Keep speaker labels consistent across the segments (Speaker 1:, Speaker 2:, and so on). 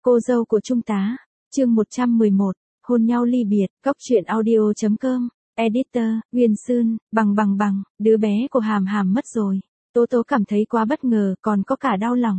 Speaker 1: Cô dâu của Trung tá, chương 111, hôn nhau ly biệt, góc truyện audio.com, editor, Nguyên Sơn, bằng, đứa bé của Hàm Hàm mất rồi. Tố Tố cảm thấy quá bất ngờ, còn có cả đau lòng.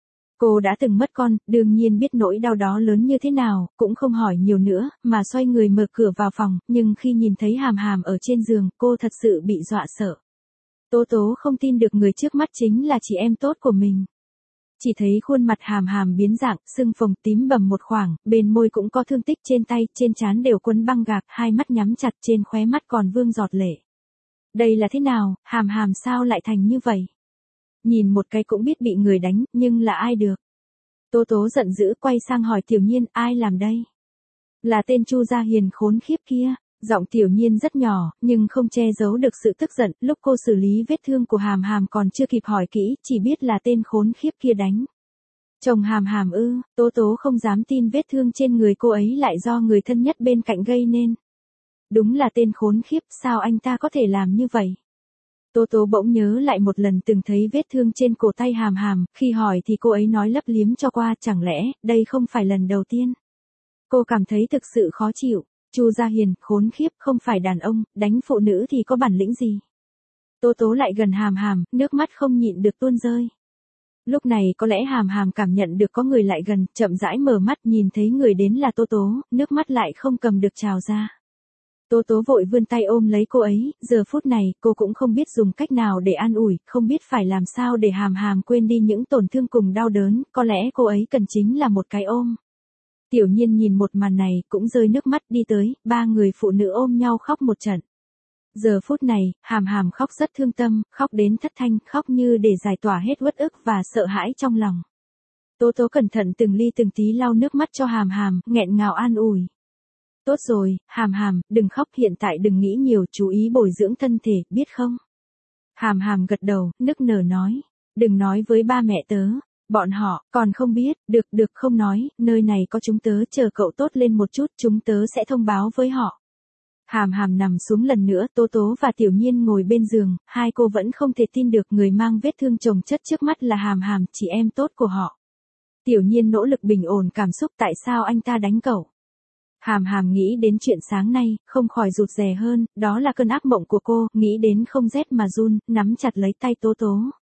Speaker 1: Cô đã từng mất con, đương nhiên biết nỗi đau đó lớn như thế nào, cũng không hỏi nhiều nữa, mà xoay người mở cửa vào phòng, nhưng khi nhìn thấy Hàm Hàm ở trên giường, cô thật sự bị dọa sợ. Tố Tố không tin được người trước mắt chính là chị em tốt của mình. Chỉ thấy khuôn mặt Hàm Hàm biến dạng, sưng phồng tím bầm một khoảng, bên môi cũng có thương tích trên tay, trên trán đều quấn băng gạc, hai mắt nhắm chặt, trên khóe mắt còn vương giọt lệ. Đây là thế nào, Hàm Hàm sao lại thành như vậy? Nhìn một cái cũng biết bị người đánh, nhưng là ai được? Tố Tố giận dữ quay sang hỏi Tiểu Nhiên, ai làm đây? Là tên Chu Gia Hiền khốn khiếp kia. Giọng Tiểu Nhiên rất nhỏ, nhưng không che giấu được sự tức giận, lúc cô xử lý vết thương của Hàm Hàm còn chưa kịp hỏi kỹ, chỉ biết là tên khốn khiếp kia đánh. Chồng Hàm Hàm ư? Tố Tố không dám tin vết thương trên người cô ấy lại do người thân nhất bên cạnh gây nên. Đúng là tên khốn khiếp, sao anh ta có thể làm như vậy? Tố Tố bỗng nhớ lại một lần từng thấy vết thương trên cổ tay Hàm Hàm, khi hỏi thì cô ấy nói lấp liếm cho qua, chẳng lẽ, đây không phải lần đầu tiên. Cô cảm thấy thực sự khó chịu. Chu Gia Hiền, khốn khiếp, không phải đàn ông, đánh phụ nữ thì có bản lĩnh gì. Tố Tố lại gần Hàm Hàm, nước mắt không nhịn được tuôn rơi. Lúc này có lẽ Hàm Hàm cảm nhận được có người lại gần, chậm rãi mở mắt nhìn thấy người đến là Tố Tố, nước mắt lại không cầm được trào ra. Tố Tố vội vươn tay ôm lấy cô ấy, giờ phút này cô cũng không biết dùng cách nào để an ủi, không biết phải làm sao để Hàm Hàm quên đi những tổn thương cùng đau đớn, có lẽ cô ấy cần chính là một cái ôm. Tiểu Nhiên nhìn một màn này, cũng rơi nước mắt đi tới, ba người phụ nữ ôm nhau khóc một trận. Giờ phút này, Hàm Hàm khóc rất thương tâm, khóc đến thất thanh, khóc như để giải tỏa hết uất ức và sợ hãi trong lòng. Tố Tố cẩn thận từng ly từng tí lau nước mắt cho Hàm Hàm, nghẹn ngào an ủi. Tốt rồi, Hàm Hàm, đừng khóc, hiện tại đừng nghĩ nhiều, chú ý bồi dưỡng thân thể, biết không? Hàm Hàm gật đầu, nức nở nói, đừng nói với ba mẹ tớ. Bọn họ, còn không biết, được không nói, nơi này có chúng tớ, chờ cậu tốt lên một chút, chúng tớ sẽ thông báo với họ. Hàm Hàm nằm xuống lần nữa, Tố Tố và Tiểu Nhiên ngồi bên giường, hai cô vẫn không thể tin được người mang vết thương chồng chất trước mắt là Hàm Hàm, chị em tốt của họ. Tiểu Nhiên nỗ lực bình ổn cảm xúc, tại sao anh ta đánh cậu? Hàm Hàm nghĩ đến chuyện sáng nay, không khỏi rụt rè hơn, đó là cơn ác mộng của cô, nghĩ đến không rét mà run, nắm chặt lấy tay Tố Tố.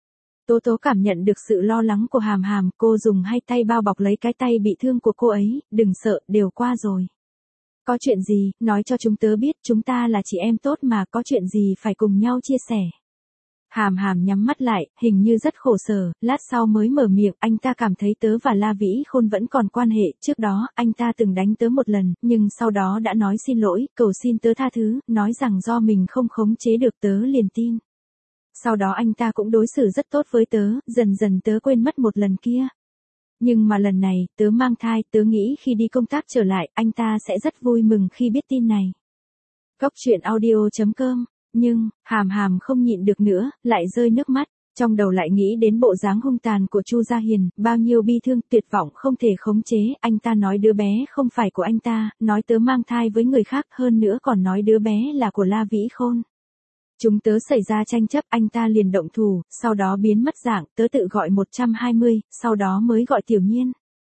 Speaker 1: Tố Tố cảm nhận được sự lo lắng của Hàm Hàm, cô dùng hai tay bao bọc lấy cái tay bị thương của cô ấy, đừng sợ, đều qua rồi. Có chuyện gì, nói cho chúng tớ biết, chúng ta là chị em tốt mà, có chuyện gì phải cùng nhau chia sẻ. Hàm Hàm nhắm mắt lại, hình như rất khổ sở, lát sau mới mở miệng, anh ta cảm thấy tớ và La Vĩ Khôn vẫn còn quan hệ, trước đó, anh ta từng đánh tớ một lần, nhưng sau đó đã nói xin lỗi, cầu xin tớ tha thứ, nói rằng do mình không khống chế được, tớ liền tin. Sau đó anh ta cũng đối xử rất tốt với tớ, dần dần tớ quên mất một lần kia. Nhưng mà lần này, tớ mang thai, tớ nghĩ khi đi công tác trở lại, anh ta sẽ rất vui mừng khi biết tin này. Góc truyện audio.com, nhưng, Hàm Hàm không nhịn được nữa, lại rơi nước mắt, trong đầu lại nghĩ đến bộ dáng hung tàn của Chu Gia Hiền, bao nhiêu bi thương, tuyệt vọng không thể khống chế, anh ta nói đứa bé không phải của anh ta, nói tớ mang thai với người khác, hơn nữa còn nói đứa bé là của La Vĩ Khôn. Chúng tớ xảy ra tranh chấp, anh ta liền động thủ, sau đó biến mất dạng, tớ tự gọi 120, sau đó mới gọi Tiểu Nhiên.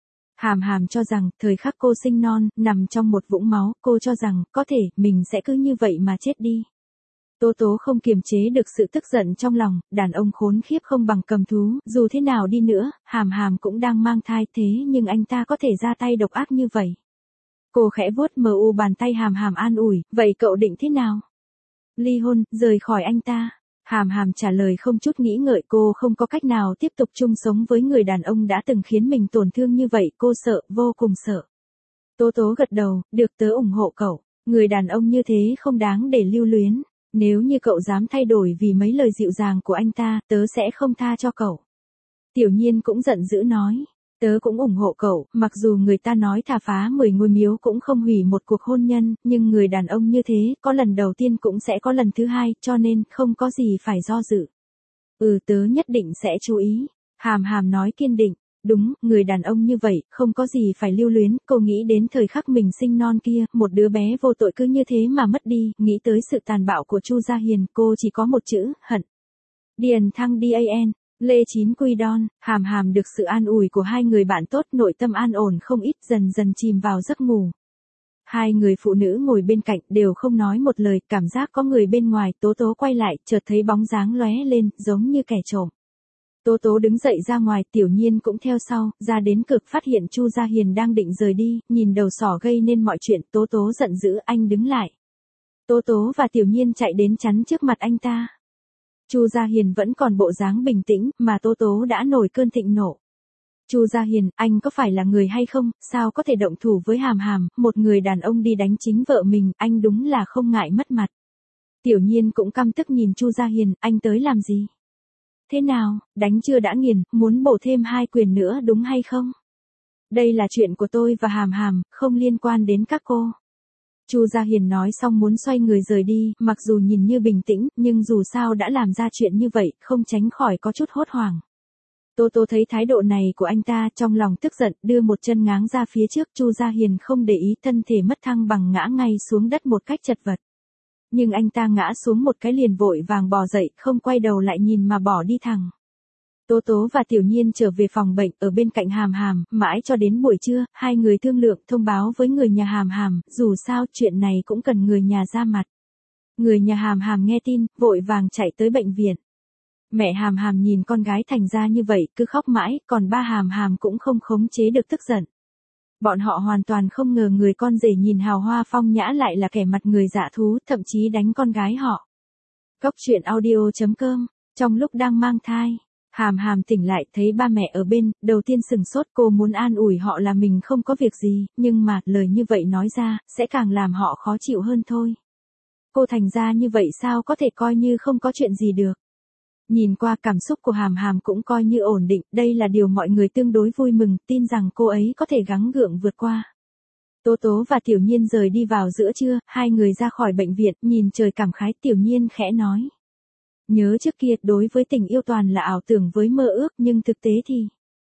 Speaker 1: Hàm Hàm cho rằng, thời khắc cô sinh non, nằm trong một vũng máu, cô cho rằng, có thể, mình sẽ cứ như vậy mà chết đi. Tố Tố không kiềm chế được sự tức giận trong lòng, đàn ông khốn khiếp không bằng cầm thú, dù thế nào đi nữa, Hàm Hàm cũng đang mang thai thế nhưng anh ta có thể ra tay độc ác như vậy. Cô khẽ vuốt mờ u bàn tay Hàm Hàm an ủi, vậy cậu định thế nào? Ly hôn, rời khỏi anh ta. Hàm Hàm trả lời không chút nghĩ ngợi, cô không có cách nào tiếp tục chung sống với người đàn ông đã từng khiến mình tổn thương như vậy, cô sợ, vô cùng sợ. Tố Tố gật đầu, được, tớ ủng hộ cậu, người đàn ông như thế không đáng để lưu luyến, nếu như cậu dám thay đổi vì mấy lời dịu dàng của anh ta, tớ sẽ không tha cho cậu. Tiểu Nhiên cũng giận dữ nói. Tớ cũng ủng hộ cậu, mặc dù người ta nói thà phá 10 ngôi miếu cũng không hủy một cuộc hôn nhân, nhưng người đàn ông như thế, có lần đầu tiên cũng sẽ có lần thứ hai, cho nên không có gì phải do dự. Tớ nhất định sẽ chú ý. Hàm Hàm nói kiên định. Đúng, người đàn ông như vậy, không có gì phải lưu luyến, cô nghĩ đến thời khắc mình sinh non kia, một đứa bé vô tội cứ như thế mà mất đi, nghĩ tới sự tàn bạo của Chu Gia Hiền, cô chỉ có một chữ, hận. Điền Thăng DAN Lê Chín Quy Đon, Hàm Hàm được sự an ủi của hai người bạn tốt, nội tâm an ổn không ít, dần dần chìm vào giấc ngủ. Hai người phụ nữ ngồi bên cạnh đều không nói một lời, cảm giác có người bên ngoài. Tố Tố quay lại, chợt thấy bóng dáng lóe lên, giống như kẻ trộm. Tố Tố đứng dậy ra ngoài, Tiểu Nhiên cũng theo sau, ra đến cực phát hiện Chu Gia Hiền đang định rời đi, nhìn đầu sỏ gây nên mọi chuyện. Tố Tố giận dữ, anh đứng lại. Tố Tố và Tiểu Nhiên chạy đến chắn trước mặt anh ta. Chu Gia Hiền vẫn còn bộ dáng bình tĩnh, mà Tố Tố đã nổi cơn thịnh nộ. Chu Gia Hiền, anh có phải là người hay không, sao có thể động thủ với Hàm Hàm, một người đàn ông đi đánh chính vợ mình, anh đúng là không ngại mất mặt. Tiểu Nhiên cũng căm tức nhìn Chu Gia Hiền, anh tới làm gì? Thế nào, đánh chưa đã nghiền, muốn bổ thêm 2 quyền nữa đúng hay không? Đây là chuyện của tôi và Hàm Hàm, không liên quan đến các cô. Chu Gia Hiền nói xong muốn xoay người rời đi, mặc dù nhìn như bình tĩnh, nhưng dù sao đã làm ra chuyện như vậy, không tránh khỏi có chút hốt hoảng. Tố Tố thấy thái độ này của anh ta, trong lòng tức giận, đưa một chân ngáng ra phía trước. Chu Gia Hiền không để ý, thân thể mất thăng bằng ngã ngay xuống đất một cách chật vật. Nhưng anh ta ngã xuống một cái liền vội vàng bò dậy, không quay đầu lại nhìn mà bỏ đi thẳng. Tố Tố và Tiểu Nhiên trở về phòng bệnh ở bên cạnh Hàm Hàm, mãi cho đến buổi trưa, hai người thương lượng thông báo với người nhà Hàm Hàm, dù sao chuyện này cũng cần người nhà ra mặt. Người nhà Hàm Hàm nghe tin, vội vàng chạy tới bệnh viện. Mẹ Hàm Hàm nhìn con gái thành ra như vậy, cứ khóc mãi, còn ba Hàm Hàm cũng không khống chế được tức giận. Bọn họ hoàn toàn không ngờ người con rể nhìn hào hoa phong nhã lại là kẻ mặt người dạ thú, thậm chí đánh con gái họ. Cốc truyện audio.com, trong lúc đang mang thai, Hàm Hàm tỉnh lại thấy ba mẹ ở bên, đầu tiên sừng sốt, cô muốn an ủi họ là mình không có việc gì, nhưng mà lời như vậy nói ra, sẽ càng làm họ khó chịu hơn thôi. Cô thành ra như vậy sao có thể coi như không có chuyện gì được. Nhìn qua cảm xúc của Hàm Hàm cũng coi như ổn định, đây là điều mọi người tương đối vui mừng, tin rằng cô ấy có thể gắng gượng vượt qua. Tố Tố và Tiểu Nhiên rời đi vào giữa trưa, hai người ra khỏi bệnh viện, nhìn trời cảm khái. Tiểu Nhiên khẽ nói. Nhớ trước kia, đối với tình yêu toàn là ảo tưởng với mơ ước, nhưng thực tế thì...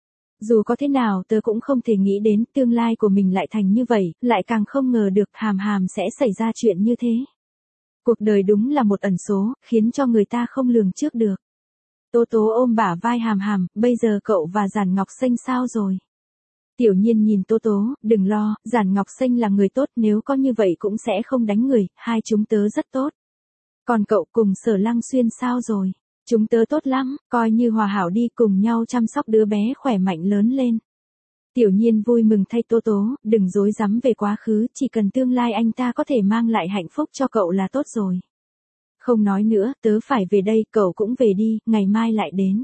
Speaker 1: Dù có thế nào tớ cũng không thể nghĩ đến tương lai của mình lại thành như vậy, lại càng không ngờ được Hàm Hàm sẽ xảy ra chuyện như thế. Cuộc đời đúng là một ẩn số, khiến cho người ta không lường trước được. Tố Tố ôm bả vai Hàm Hàm, bây giờ cậu và Giản Ngọc Xanh sao rồi? Tiểu Nhiên nhìn Tố Tố, đừng lo, Giản Ngọc Xanh là người tốt, nếu có như vậy cũng sẽ không đánh người, hai chúng tớ rất tốt. Còn cậu cùng Sở Lăng Xuyên sao rồi? Chúng tớ tốt lắm, coi như hòa hảo đi, cùng nhau chăm sóc đứa bé khỏe mạnh lớn lên. Tiểu Nhiên vui mừng thay Tố Tố, đừng dối dắm về quá khứ, chỉ cần tương lai anh ta có thể mang lại hạnh phúc cho cậu là tốt rồi. Không nói nữa, tớ phải về đây, cậu cũng về đi, ngày mai lại đến.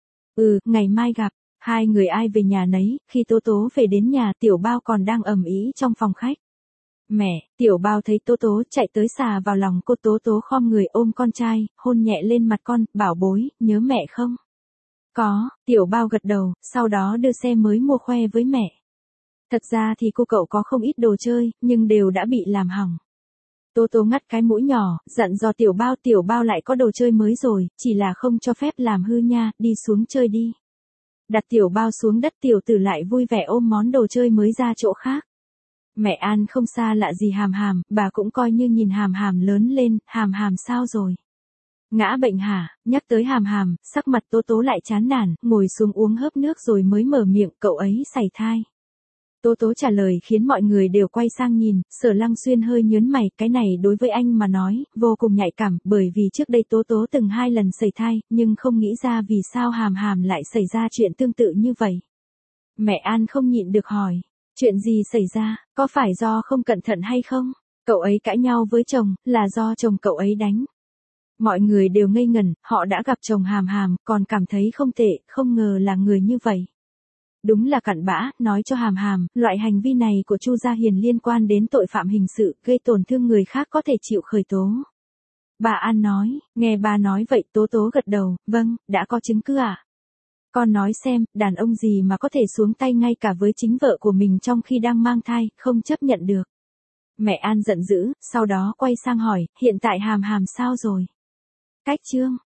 Speaker 1: Ngày mai gặp. Hai người ai về nhà nấy, khi Tố Tố về đến nhà, Tiểu Bao còn đang ầm ĩ trong phòng khách. Mẹ, Tiểu Bao thấy Tố Tố chạy tới xà vào lòng cô. Tố Tố khom người ôm con trai, hôn nhẹ lên mặt con, bảo bối, nhớ mẹ không? Có, Tiểu Bao gật đầu, sau đó đưa xe mới mua khoe với mẹ. Thật ra thì cô cậu có không ít đồ chơi, nhưng đều đã bị làm hỏng. Tố Tố ngắt cái mũi nhỏ, dặn dò Tiểu Bao lại có đồ chơi mới rồi, chỉ là không cho phép làm hư nha, đi xuống chơi đi. Đặt Tiểu Bao xuống đất, tiểu tử lại vui vẻ ôm món đồ chơi mới ra chỗ khác. Mẹ An không xa lạ gì Hàm Hàm, bà cũng coi như nhìn Hàm Hàm lớn lên. Hàm Hàm sao rồi? Ngã bệnh hả? Nhắc tới Hàm Hàm, sắc mặt Tố Tố lại chán nản, ngồi xuống uống hớp nước rồi mới mở miệng, cậu ấy sảy thai. Tố Tố trả lời khiến mọi người đều quay sang nhìn. Sở Lăng Xuyên hơi nhớn mày, cái này đối với anh mà nói, vô cùng nhạy cảm, bởi vì trước đây Tố Tố từng 2 lần sảy thai, nhưng không nghĩ ra vì sao Hàm Hàm lại xảy ra chuyện tương tự như vậy. Mẹ An không nhịn được hỏi, chuyện gì xảy ra, có phải do không cẩn thận hay không? Cậu ấy cãi nhau với chồng, là do chồng cậu ấy đánh. Mọi người đều ngây ngẩn, họ đã gặp chồng Hàm Hàm, còn cảm thấy không tệ, không ngờ là người như vậy. Đúng là cặn bã, nói cho Hàm Hàm, loại hành vi này của Chu Gia Hiền liên quan đến tội phạm hình sự, gây tổn thương người khác có thể chịu khởi tố. Bà An nói, nghe bà nói vậy. Tố Tố gật đầu, vâng, đã có chứng cứ à? Con nói xem, đàn ông gì mà có thể xuống tay ngay cả với chính vợ của mình trong khi đang mang thai, không chấp nhận được. Mẹ An giận dữ, sau đó quay sang hỏi, hiện tại Hàm Hàm sao rồi? Cách chương